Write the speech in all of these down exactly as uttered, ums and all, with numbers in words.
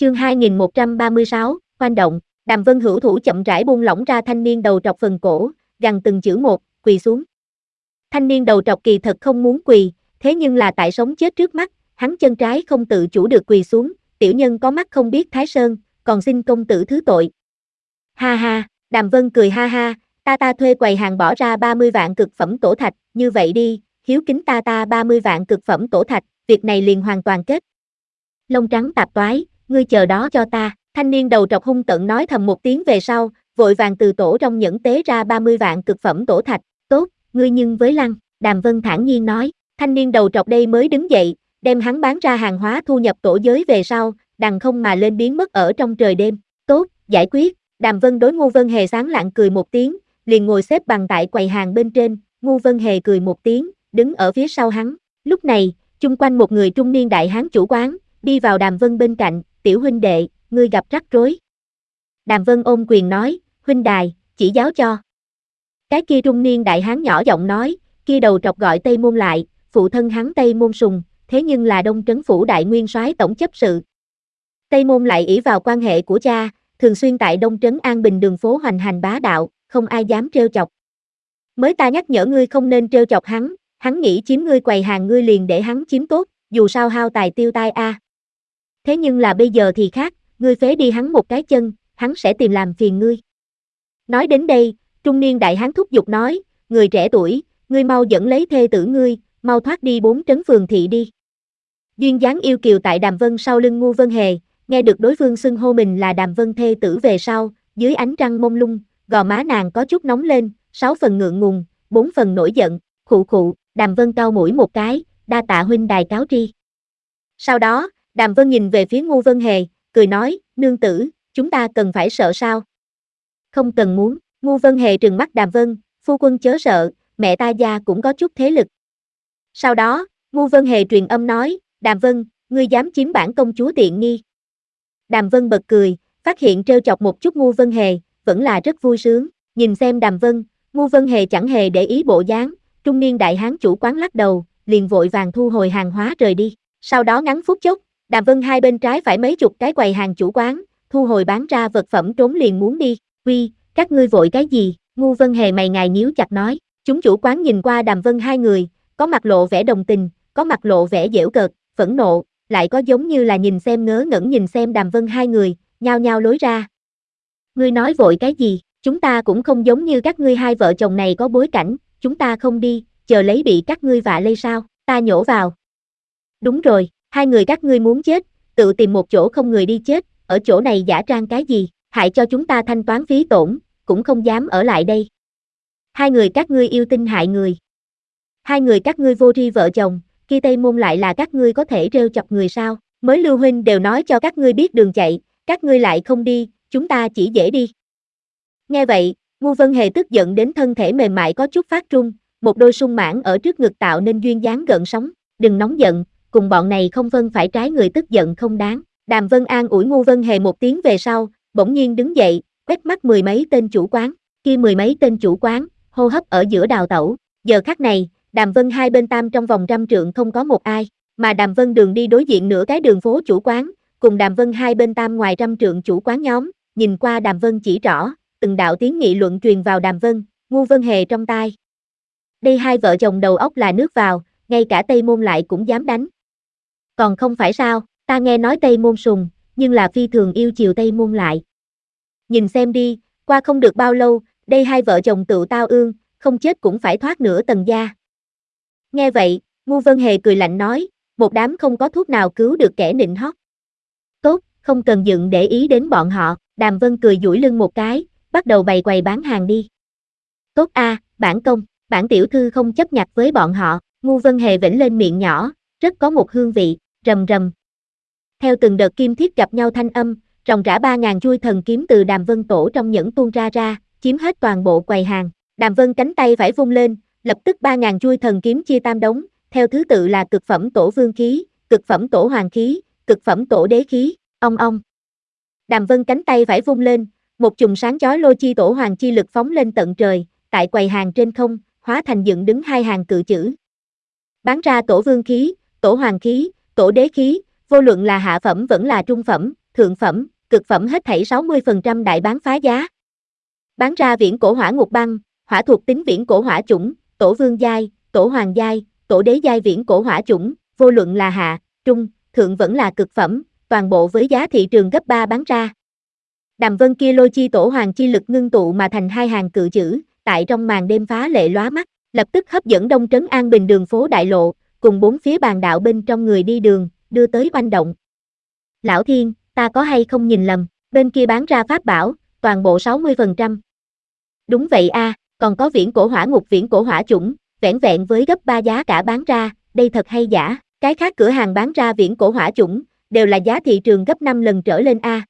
Chương hai nghìn một trăm ba mươi sáu, khoan động. Đàm Vân hữu thủ chậm rãi buông lỏng ra thanh niên đầu trọc phần cổ, gằn từng chữ một, quỳ xuống. Thanh niên đầu trọc kỳ thật không muốn quỳ, thế nhưng là tại sống chết trước mắt, hắn chân trái không tự chủ được quỳ xuống, tiểu nhân có mắt không biết Thái Sơn, còn xin công tử thứ tội. Ha ha, Đàm Vân cười ha ha, ta ta thuê quầy hàng bỏ ra ba mươi vạn cực phẩm tổ thạch, như vậy đi, hiếu kính ta ta ba mươi vạn cực phẩm tổ thạch, việc này liền hoàn toàn kết. Lông trắng tạp toái, ngươi chờ đó cho ta, thanh niên đầu trọc hung tợn nói thầm một tiếng về sau, vội vàng từ tổ trong nhẫn tế ra ba mươi vạn cực phẩm tổ thạch, tốt, ngươi nhưng với lăng, Đàm Vân thản nhiên nói, thanh niên đầu trọc đây mới đứng dậy, đem hắn bán ra hàng hóa thu nhập tổ giới về sau, đằng không mà lên biến mất ở trong trời đêm, tốt, giải quyết, Đàm Vân đối Ngu Vân Hề sáng lạng cười một tiếng, liền ngồi xếp bằng tại quầy hàng bên trên, Ngu Vân Hề cười một tiếng, đứng ở phía sau hắn, lúc này, chung quanh một người trung niên đại hán chủ quán, đi vào Đàm Vân bên cạnh, tiểu huynh đệ, ngươi gặp rắc rối. Đàm Vân ôm quyền nói, huynh đài, chỉ giáo cho. Cái kia trung niên đại hán nhỏ giọng nói, kia đầu trọc gọi Tây Môn lại, phụ thân hắn Tây Môn Sùng, thế nhưng là Đông Trấn Phủ đại nguyên soái tổng chấp sự. Tây Môn lại ỷ vào quan hệ của cha, thường xuyên tại Đông Trấn An Bình đường phố hoành hành bá đạo, không ai dám trêu chọc. Mới ta nhắc nhở ngươi không nên trêu chọc hắn, hắn nghĩ chiếm ngươi quầy hàng ngươi liền để hắn chiếm tốt, dù sao hao tài tiêu tai a. À. Thế nhưng là bây giờ thì khác, ngươi phế đi hắn một cái chân, hắn sẽ tìm làm phiền ngươi. Nói đến đây, trung niên đại hán thúc giục nói, người trẻ tuổi, ngươi mau dẫn lấy thê tử ngươi, mau thoát đi bốn trấn phường thị đi. Duyên dáng yêu kiều tại Đàm Vân sau lưng Ngu Vân Hề, nghe được đối phương xưng hô mình là Đàm Vân thê tử về sau, dưới ánh trăng mông lung, gò má nàng có chút nóng lên, sáu phần ngượng ngùng, bốn phần nổi giận, khụ khụ, Đàm Vân cau mũi một cái, đa tạ huynh đài cáo tri. Sau đó, Đàm Vân nhìn về phía Ngu Vân Hề, cười nói, nương tử, chúng ta cần phải sợ sao? Không cần muốn, Ngu Vân Hề trừng mắt Đàm Vân, phu quân chớ sợ, mẹ ta gia cũng có chút thế lực. Sau đó, Ngu Vân Hề truyền âm nói, Đàm Vân, ngươi dám chiếm bản công chúa tiện nghi. Đàm Vân bật cười, phát hiện trêu chọc một chút Ngu Vân Hề, vẫn là rất vui sướng, nhìn xem Đàm Vân, Ngu Vân Hề chẳng hề để ý bộ dáng, trung niên đại hán chủ quán lắc đầu, liền vội vàng thu hồi hàng hóa rời đi. Sau đó ngắn phút chốc, Đàm Vân hai bên trái phải mấy chục cái quầy hàng chủ quán, thu hồi bán ra vật phẩm trốn liền muốn đi, uy, các ngươi vội cái gì, Ngu Vân Hề mày ngài nhíu chặt nói, chúng chủ quán nhìn qua Đàm Vân hai người, có mặt lộ vẻ đồng tình, có mặt lộ vẻ giễu cợt, phẫn nộ, lại có giống như là nhìn xem ngớ ngẩn nhìn xem Đàm Vân hai người, nhao nhao lối ra. Ngươi nói vội cái gì, chúng ta cũng không giống như các ngươi hai vợ chồng này có bối cảnh, chúng ta không đi, chờ lấy bị các ngươi vạ lây sao, ta nhổ vào. Đúng rồi, hai người các ngươi muốn chết, tự tìm một chỗ không người đi chết, ở chỗ này giả trang cái gì, hại cho chúng ta thanh toán phí tổn, cũng không dám ở lại đây. Hai người các ngươi yêu tinh hại người. Hai người các ngươi vô tri vợ chồng, kia Tây Môn lại là các ngươi có thể trêu chọc người sao, mới Lưu huynh đều nói cho các ngươi biết đường chạy, các ngươi lại không đi, chúng ta chỉ dễ đi. Nghe vậy, Ngu Vân Hề tức giận đến thân thể mềm mại có chút phát run, một đôi sung mãn ở trước ngực tạo nên duyên dáng gợn sóng, đừng nóng giận, cùng bọn này không vân phải trái người tức giận không đáng. Đàm Vân an ủi Ngu Vân Hề một tiếng về sau, bỗng nhiên đứng dậy, quét mắt mười mấy tên chủ quán, kia mười mấy tên chủ quán, hô hấp ở giữa đào tẩu, giờ khắc này, Đàm Vân hai bên tam trong vòng trăm trượng không có một ai, mà Đàm Vân đường đi đối diện nửa cái đường phố chủ quán, cùng Đàm Vân hai bên tam ngoài trăm trượng chủ quán nhóm, nhìn qua Đàm Vân chỉ rõ, từng đạo tiếng nghị luận truyền vào Đàm Vân, Ngu Vân Hề trong tai. Đây hai vợ chồng đầu óc là nước vào, ngay cả Tây Môn lại cũng dám đánh. Còn không phải sao, ta nghe nói Tây Môn Sùng, nhưng là phi thường yêu chiều Tây Môn lại. Nhìn xem đi, qua không được bao lâu, đây hai vợ chồng tự tao ương, không chết cũng phải thoát nửa tầng da. Nghe vậy, Ngu Vân Hề cười lạnh nói, một đám không có thuốc nào cứu được kẻ nịnh hót. Tốt, không cần dựng để ý đến bọn họ, Đàm Vân cười duỗi lưng một cái, bắt đầu bày quầy bán hàng đi. Tốt a, à, bản công, bản tiểu thư không chấp nhặt với bọn họ, Ngu Vân Hề vểnh lên miệng nhỏ, rất có một hương vị, rầm rầm. Theo từng đợt kim thiết gặp nhau thanh âm, ròng rã ba ngàn chuôi thần kiếm từ Đàm Vân tổ trong nhẫn tuôn ra ra, chiếm hết toàn bộ quầy hàng. Đàm Vân cánh tay phải vung lên, lập tức ba ngàn chuôi thần kiếm chia tam đống, theo thứ tự là cực phẩm tổ vương khí, cực phẩm tổ hoàng khí, cực phẩm tổ đế khí, ong ong. Đàm Vân cánh tay phải vung lên, một chùm sáng chói lôi chi tổ hoàng chi lực phóng lên tận trời, tại quầy hàng trên không, hóa thành dựng đứng hai hàng cự chữ. Bán ra tổ vương khí, tổ hoàng khí, tổ đế khí, vô luận là hạ phẩm vẫn là trung phẩm, thượng phẩm, cực phẩm hết thảy sáu mươi phần trăm đại bán phá giá. Bán ra viễn cổ hỏa ngục băng, hỏa thuộc tính viễn cổ hỏa chủng, tổ vương giai, tổ hoàng giai, tổ đế giai viễn cổ hỏa chủng, vô luận là hạ, trung, thượng vẫn là cực phẩm, toàn bộ với giá thị trường gấp ba bán ra. Đàm vân kia lôi chi tổ hoàng chi lực ngưng tụ mà thành hai hàng cự chữ, tại trong màn đêm phá lệ lóa mắt, lập tức hấp dẫn đông trấn an bình đường phố đại lộ, cùng bốn phía bàn đạo bên trong người đi đường, đưa tới oanh động. Lão Thiên, ta có hay không nhìn lầm, bên kia bán ra pháp bảo, toàn bộ sáu mươi phần trăm. Đúng vậy a, à, còn có viễn cổ hỏa ngục viễn cổ hỏa chủng, vẻn vẹn với gấp ba giá cả bán ra, đây thật hay giả, cái khác cửa hàng bán ra viễn cổ hỏa chủng, đều là giá thị trường gấp năm lần trở lên a. À.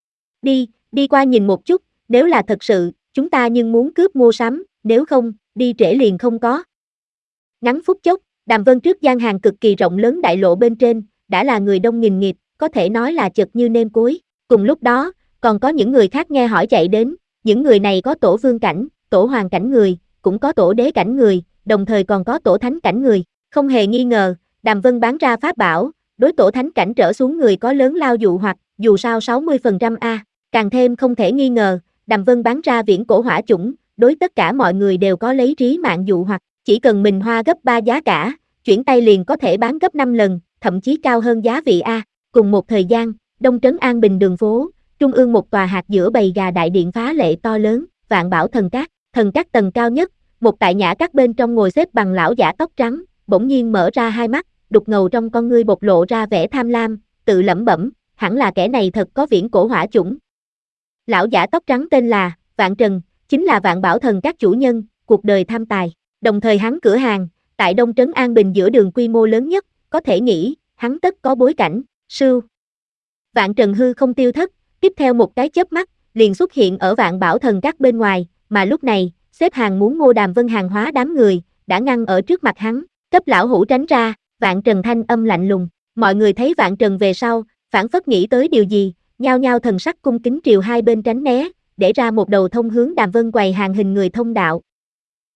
Đi, đi qua nhìn một chút, nếu là thật sự, chúng ta nhưng muốn cướp mua sắm, nếu không, đi trễ liền không có. Ngắn phút chốc, Đàm Vân trước gian hàng cực kỳ rộng lớn đại lộ bên trên, đã là người đông nghìn nghịt, có thể nói là chật như nêm cối. Cùng lúc đó, còn có những người khác nghe hỏi chạy đến, những người này có tổ vương cảnh, tổ hoàng cảnh người, cũng có tổ đế cảnh người, đồng thời còn có tổ thánh cảnh người. Không hề nghi ngờ, Đàm Vân bán ra pháp bảo, đối tổ thánh cảnh trở xuống người có lớn lao dụ hoặc, dù sao sáu mươi phần trăm a, càng thêm không thể nghi ngờ, Đàm Vân bán ra viễn cổ hỏa chủng, đối tất cả mọi người đều có lấy trí mạng dụ hoặc, chỉ cần mình hoa gấp ba giá cả, chuyển tay liền có thể bán gấp năm lần, thậm chí cao hơn giá vị a. Cùng một thời gian, đông trấn an bình đường phố, trung ương một tòa hạt giữa bầy gà đại điện phá lệ to lớn, Vạn Bảo thần các, thần các tầng cao nhất, một tại nhã các bên trong ngồi xếp bằng lão giả tóc trắng, bỗng nhiên mở ra hai mắt, đục ngầu trong con ngươi bộc lộ ra vẻ tham lam, tự lẩm bẩm, hẳn là kẻ này thật có viễn cổ hỏa chủng. Lão giả tóc trắng tên là Vạn Trần, chính là Vạn Bảo thần các chủ nhân, cuộc đời tham tài, đồng thời hắn cửa hàng, tại đông trấn an bình giữa đường quy mô lớn nhất, có thể nghĩ, hắn tất có bối cảnh, sưu. Vạn Trần hư không tiêu thất, tiếp theo một cái chớp mắt, liền xuất hiện ở Vạn Bảo thần các bên ngoài, mà lúc này, xếp hàng muốn mua Đàm Vân hàng hóa đám người, đã ngăn ở trước mặt hắn, cấp lão hủ tránh ra, Vạn Trần thanh âm lạnh lùng, mọi người thấy Vạn Trần về sau, phảng phất nghĩ tới điều gì, nhao nhao thần sắc cung kính triều hai bên tránh né, để ra một đầu thông hướng Đàm Vân quầy hàng hình người thông đạo,